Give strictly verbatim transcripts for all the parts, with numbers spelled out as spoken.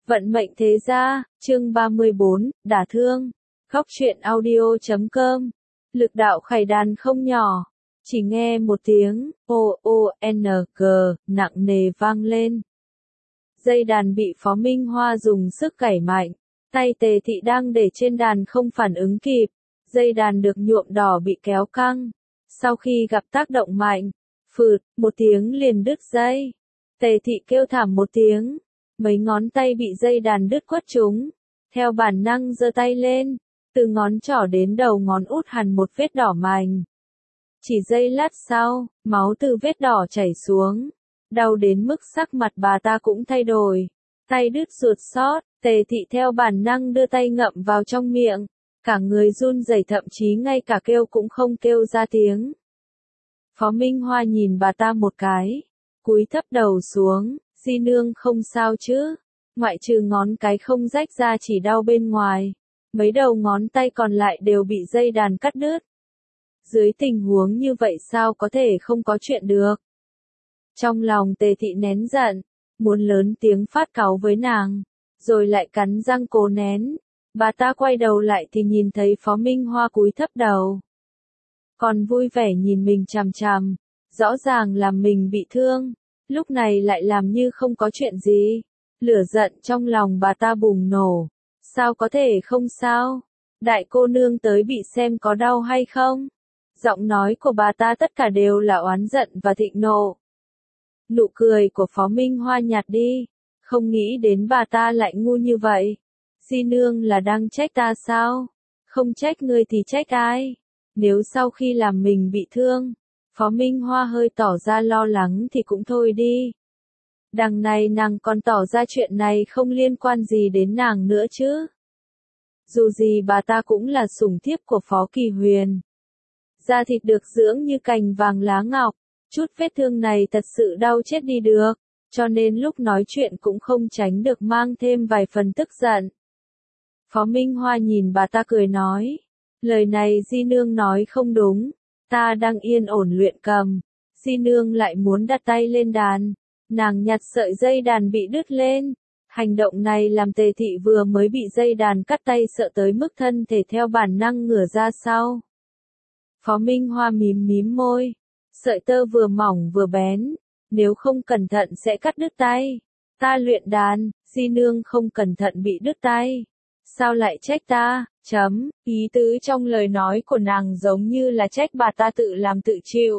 Vận mệnh thế gia, chương ba mươi bốn, đả thương. Góc truyện audio chấm com. Lực đạo khải đàn không nhỏ. Chỉ nghe một tiếng, O O N G, nặng nề vang lên. Dây đàn bị Phó Minh Hoa dùng sức cảy mạnh. Tay Tề Thị đang để trên đàn không phản ứng kịp. Dây đàn được nhuộm đỏ bị kéo căng. Sau khi gặp tác động mạnh, phượt, một tiếng liền đứt dây. Tề Thị kêu thảm một tiếng. Mấy ngón tay bị dây đàn đứt quất trúng. Theo bản năng giơ tay lên. Từ ngón trỏ đến đầu ngón út hằn một vết đỏ mành. Chỉ giây lát sau, máu từ vết đỏ chảy xuống. Đau đến mức sắc mặt bà ta cũng thay đổi. Tay đứt ruột xót, Tề Thị theo bản năng đưa tay ngậm vào trong miệng. Cả người run rẩy, thậm chí ngay cả kêu cũng không kêu ra tiếng. Phó Minh Hoa nhìn bà ta một cái. Cúi thấp đầu xuống. Di nương không sao chứ? Ngoại trừ ngón cái không rách ra chỉ đau bên ngoài. Mấy đầu ngón tay còn lại đều bị dây đàn cắt đứt. Dưới tình huống như vậy sao có thể không có chuyện được? Trong lòng Tề Thị nén giận, muốn lớn tiếng phát cáu với nàng, rồi lại cắn răng cố nén. Bà ta quay đầu lại thì nhìn thấy Phó Minh Hoa cúi thấp đầu. Còn vui vẻ nhìn mình chằm chằm, rõ ràng là mình bị thương. Lúc này lại làm như không có chuyện gì. Lửa giận trong lòng bà ta bùng nổ. Sao có thể không sao? Đại cô nương tới bị xem có đau hay không? Giọng nói của bà ta tất cả đều là oán giận và thịnh nộ. Nụ cười của Phó Minh Hoa nhạt đi. Không nghĩ đến bà ta lại ngu như vậy. Di nương là đang trách ta sao? Không trách ngươi thì trách ai? Nếu sau khi làm mình bị thương, Phó Minh Hoa hơi tỏ ra lo lắng thì cũng thôi đi. Đằng này nàng còn tỏ ra chuyện này không liên quan gì đến nàng nữa chứ. Dù gì bà ta cũng là sủng thiếp của Phó Kỳ Huyền. Da thịt được dưỡng như cành vàng lá ngọc. Chút vết thương này thật sự đau chết đi được. Cho nên lúc nói chuyện cũng không tránh được mang thêm vài phần tức giận. Phó Minh Hoa nhìn bà ta cười nói. Lời này Di nương nói không đúng. Ta đang yên ổn luyện cầm. Di nương lại muốn đặt tay lên đàn. Nàng nhặt sợi dây đàn bị đứt lên. Hành động này làm Tề Thị vừa mới bị dây đàn cắt tay sợ tới mức thân thể theo bản năng ngửa ra sau. Phó Minh Hoa mím mím môi. Sợi tơ vừa mỏng vừa bén. Nếu không cẩn thận sẽ cắt đứt tay. Ta luyện đàn, Di nương không cẩn thận bị đứt tay. Sao lại trách ta? Chấm, ý tứ trong lời nói của nàng giống như là trách bà ta tự làm tự chịu.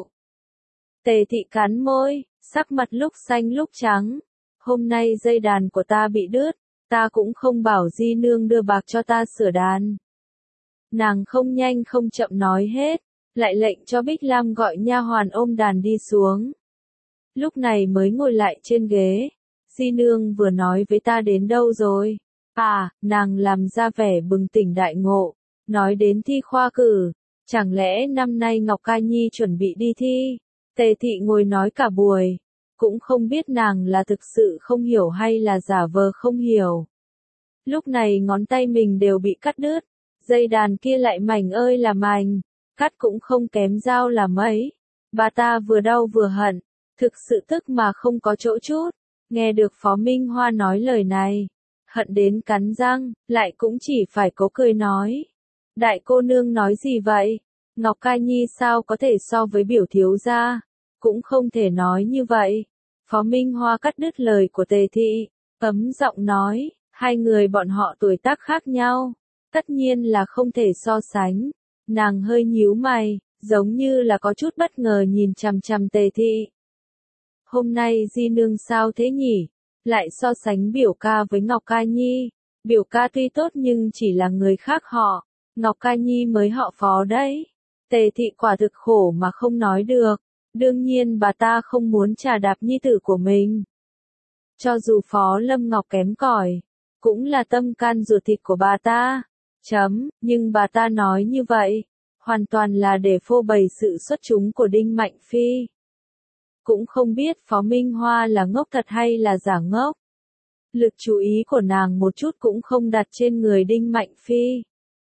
Tề Thị cắn môi, sắc mặt lúc xanh lúc trắng. Hôm nay dây đàn của ta bị đứt, ta cũng không bảo Di nương đưa bạc cho ta sửa đàn. Nàng không nhanh không chậm nói hết, lại lệnh cho Bích Lam gọi nha hoàn ôm đàn đi xuống. Lúc này mới ngồi lại trên ghế. Di nương vừa nói với ta đến đâu rồi? À, nàng làm ra vẻ bừng tỉnh đại ngộ, nói đến thi khoa cử, chẳng lẽ năm nay Ngọc Ca Nhi chuẩn bị đi thi? Tề Thị ngồi nói cả buổi, cũng không biết nàng là thực sự không hiểu hay là giả vờ không hiểu. Lúc này ngón tay mình đều bị cắt đứt, dây đàn kia lại mảnh ơi là mảnh, cắt cũng không kém dao là mấy. Bà ta vừa đau vừa hận, thực sự tức mà không có chỗ chút. Nghe được Phó Minh Hoa nói lời này, hận đến cắn răng, lại cũng chỉ phải cố cười nói. Đại cô nương nói gì vậy? Ngọc Ca Nhi sao có thể so với biểu thiếu gia? Cũng không thể nói như vậy. Phó Minh Hoa cắt đứt lời của Tề Thị, ấm giọng nói, hai người bọn họ tuổi tác khác nhau, tất nhiên là không thể so sánh. Nàng hơi nhíu mày, giống như là có chút bất ngờ nhìn chằm chằm Tề Thị. Hôm nay Di nương sao thế nhỉ? Lại so sánh biểu ca với Ngọc Ca Nhi. Biểu ca tuy tốt nhưng chỉ là người khác họ. Ngọc Ca Nhi mới họ Phó đấy. Tề Thị quả thực khổ mà không nói được. Đương nhiên bà ta không muốn trà đạp nhi tử của mình. Cho dù Phó Lâm Ngọc kém cỏi, cũng là tâm can ruột thịt của bà ta. Chấm, nhưng bà ta nói như vậy, hoàn toàn là để phô bày sự xuất chúng của Đinh Mạnh Phi. Cũng không biết Phó Minh Hoa là ngốc thật hay là giả ngốc. Lực chú ý của nàng một chút cũng không đặt trên người Đinh Mạnh Phi.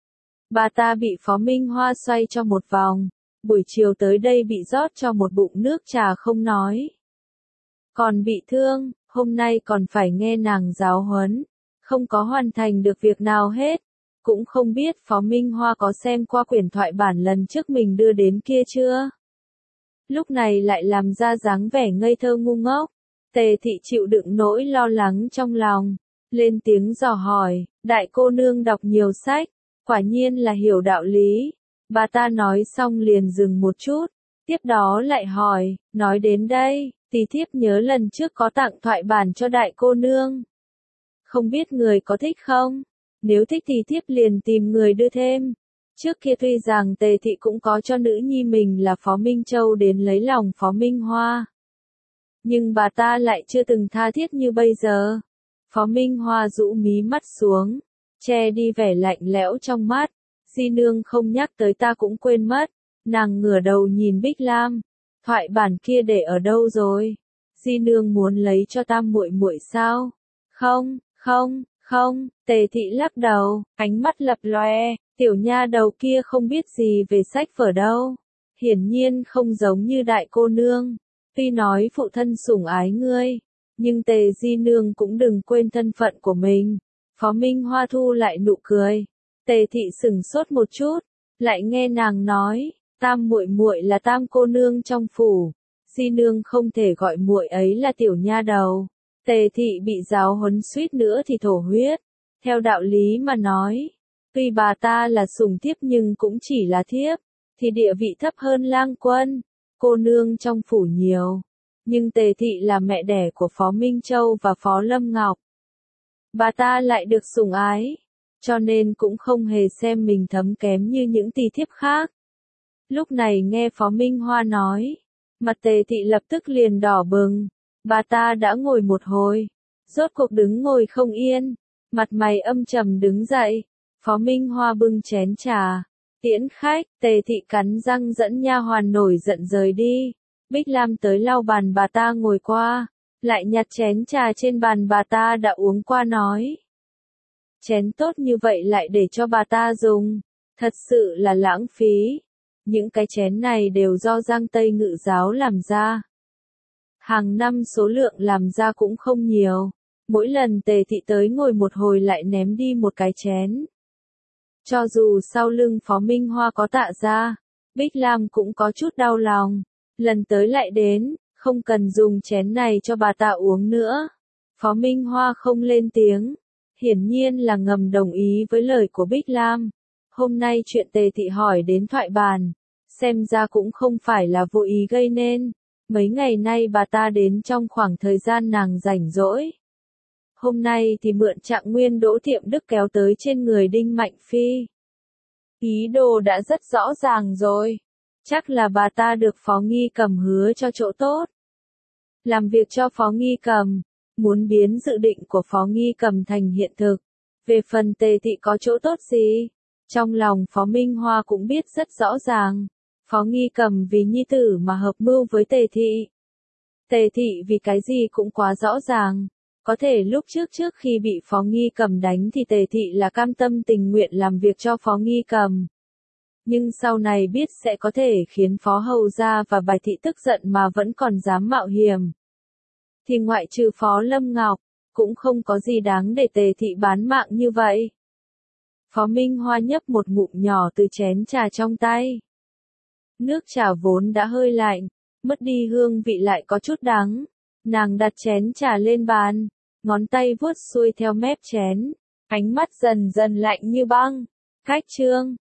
Bà ta bị Phó Minh Hoa xoay cho một vòng, buổi chiều tới đây bị rót cho một bụng nước trà không nói. Còn bị thương, hôm nay còn phải nghe nàng giáo huấn. không có hoàn thành được việc nào hết. Cũng không biết Phó Minh Hoa có xem qua quyển thoại bản lần trước mình đưa đến kia chưa? Lúc này lại làm ra dáng vẻ ngây thơ ngu ngốc. Tề thị chịu đựng nỗi lo lắng trong lòng, lên tiếng dò hỏi, đại cô nương đọc nhiều sách, quả nhiên là hiểu đạo lý. Bà ta nói xong liền dừng một chút, tiếp đó lại hỏi, nói đến đây, tí thiếp nhớ lần trước có tặng thoại bản cho đại cô nương. Không biết người có thích không? Nếu thích thì thiếp liền tìm người đưa thêm. Trước kia tuy rằng Tề thị cũng có cho nữ nhi mình là Phó Minh Châu đến lấy lòng Phó Minh Hoa. Nhưng bà ta lại chưa từng tha thiết như bây giờ. Phó Minh Hoa rũ mí mắt xuống, che đi vẻ lạnh lẽo trong mắt. Di nương không nhắc tới ta cũng quên mất. Nàng ngửa đầu nhìn Bích Lam. Thoại bản kia để ở đâu rồi? Di nương muốn lấy cho tam muội muội sao? Không, không, không. Tề thị lắc đầu, ánh mắt lập loè. Tiểu nha đầu kia không biết gì về sách vở đâu. Hiển nhiên không giống như đại cô nương. Tuy nói phụ thân sủng ái ngươi, nhưng Tề di nương cũng đừng quên thân phận của mình. Phó Minh Hoa thu lại nụ cười. Tề thị sửng sốt một chút, lại nghe nàng nói, tam muội muội là tam cô nương trong phủ, di nương không thể gọi muội ấy là tiểu nha đầu. Tề thị bị giáo huấn suýt nữa thì thổ huyết. Theo đạo lý mà nói, tuy bà ta là sủng thiếp nhưng cũng chỉ là thiếp, thì địa vị thấp hơn lang quân. Cô nương trong phủ nhiều, nhưng Tề thị là mẹ đẻ của Phó Minh Châu và Phó Lâm Ngọc. Bà ta lại được sủng ái, cho nên cũng không hề xem mình thấm kém như những tỳ thiếp khác. Lúc này nghe Phó Minh Hoa nói, mặt Tề thị lập tức liền đỏ bừng. Bà ta đã ngồi một hồi, rốt cuộc đứng ngồi không yên, mặt mày âm trầm đứng dậy. Phó Minh Hoa bưng chén trà, tiễn khách. Tề thị cắn răng dẫn nha hoàn nổi giận rời đi. Bích Lam tới lau bàn bà ta ngồi qua, lại nhặt chén trà trên bàn bà ta đã uống qua nói. Chén tốt như vậy lại để cho bà ta dùng, thật sự là lãng phí. Những cái chén này đều do Giang Tây Ngự giáo làm ra. Hàng năm số lượng làm ra cũng không nhiều, mỗi lần Tề thị tới ngồi một hồi lại ném đi một cái chén. Cho dù sau lưng Phó Minh Hoa có tạ ra, Bích Lam cũng có chút đau lòng. Lần tới lại đến, không cần dùng chén này cho bà ta uống nữa. Phó Minh Hoa không lên tiếng, hiển nhiên là ngầm đồng ý với lời của Bích Lam. Hôm nay chuyện Tề thị hỏi đến thoại bàn, xem ra cũng không phải là vô ý gây nên. Mấy ngày nay bà ta đến trong khoảng thời gian nàng rảnh rỗi. Hôm nay thì mượn Trạng Nguyên Đỗ Thiệm Đức kéo tới trên người Đinh Mạnh Phi. Ý đồ đã rất rõ ràng rồi. Chắc là bà ta được Phó Nghi Cầm hứa cho chỗ tốt. Làm việc cho Phó Nghi Cầm, muốn biến dự định của Phó Nghi Cầm thành hiện thực. Về phần Tề thị có chỗ tốt gì? Trong lòng Phó Minh Hoa cũng biết rất rõ ràng. Phó Nghi Cầm vì nhi tử mà hợp mưu với Tề thị. Tề thị vì cái gì cũng quá rõ ràng. Có thể lúc trước trước khi bị Phó Nghi Cầm đánh thì Tề thị là cam tâm tình nguyện làm việc cho Phó Nghi Cầm. Nhưng sau này biết sẽ có thể khiến Phó Hầu gia và Bài thị tức giận mà vẫn còn dám mạo hiểm. Thì ngoại trừ Phó Lâm Ngọc, cũng không có gì đáng để Tề thị bán mạng như vậy. Phó Minh Hoa nhấp một ngụm nhỏ từ chén trà trong tay. Nước trà vốn đã hơi lạnh, mất đi hương vị lại có chút đắng. Nàng đặt chén trà lên bàn, ngón tay vuốt xuôi theo mép chén, ánh mắt dần dần lạnh như băng. Khách trương,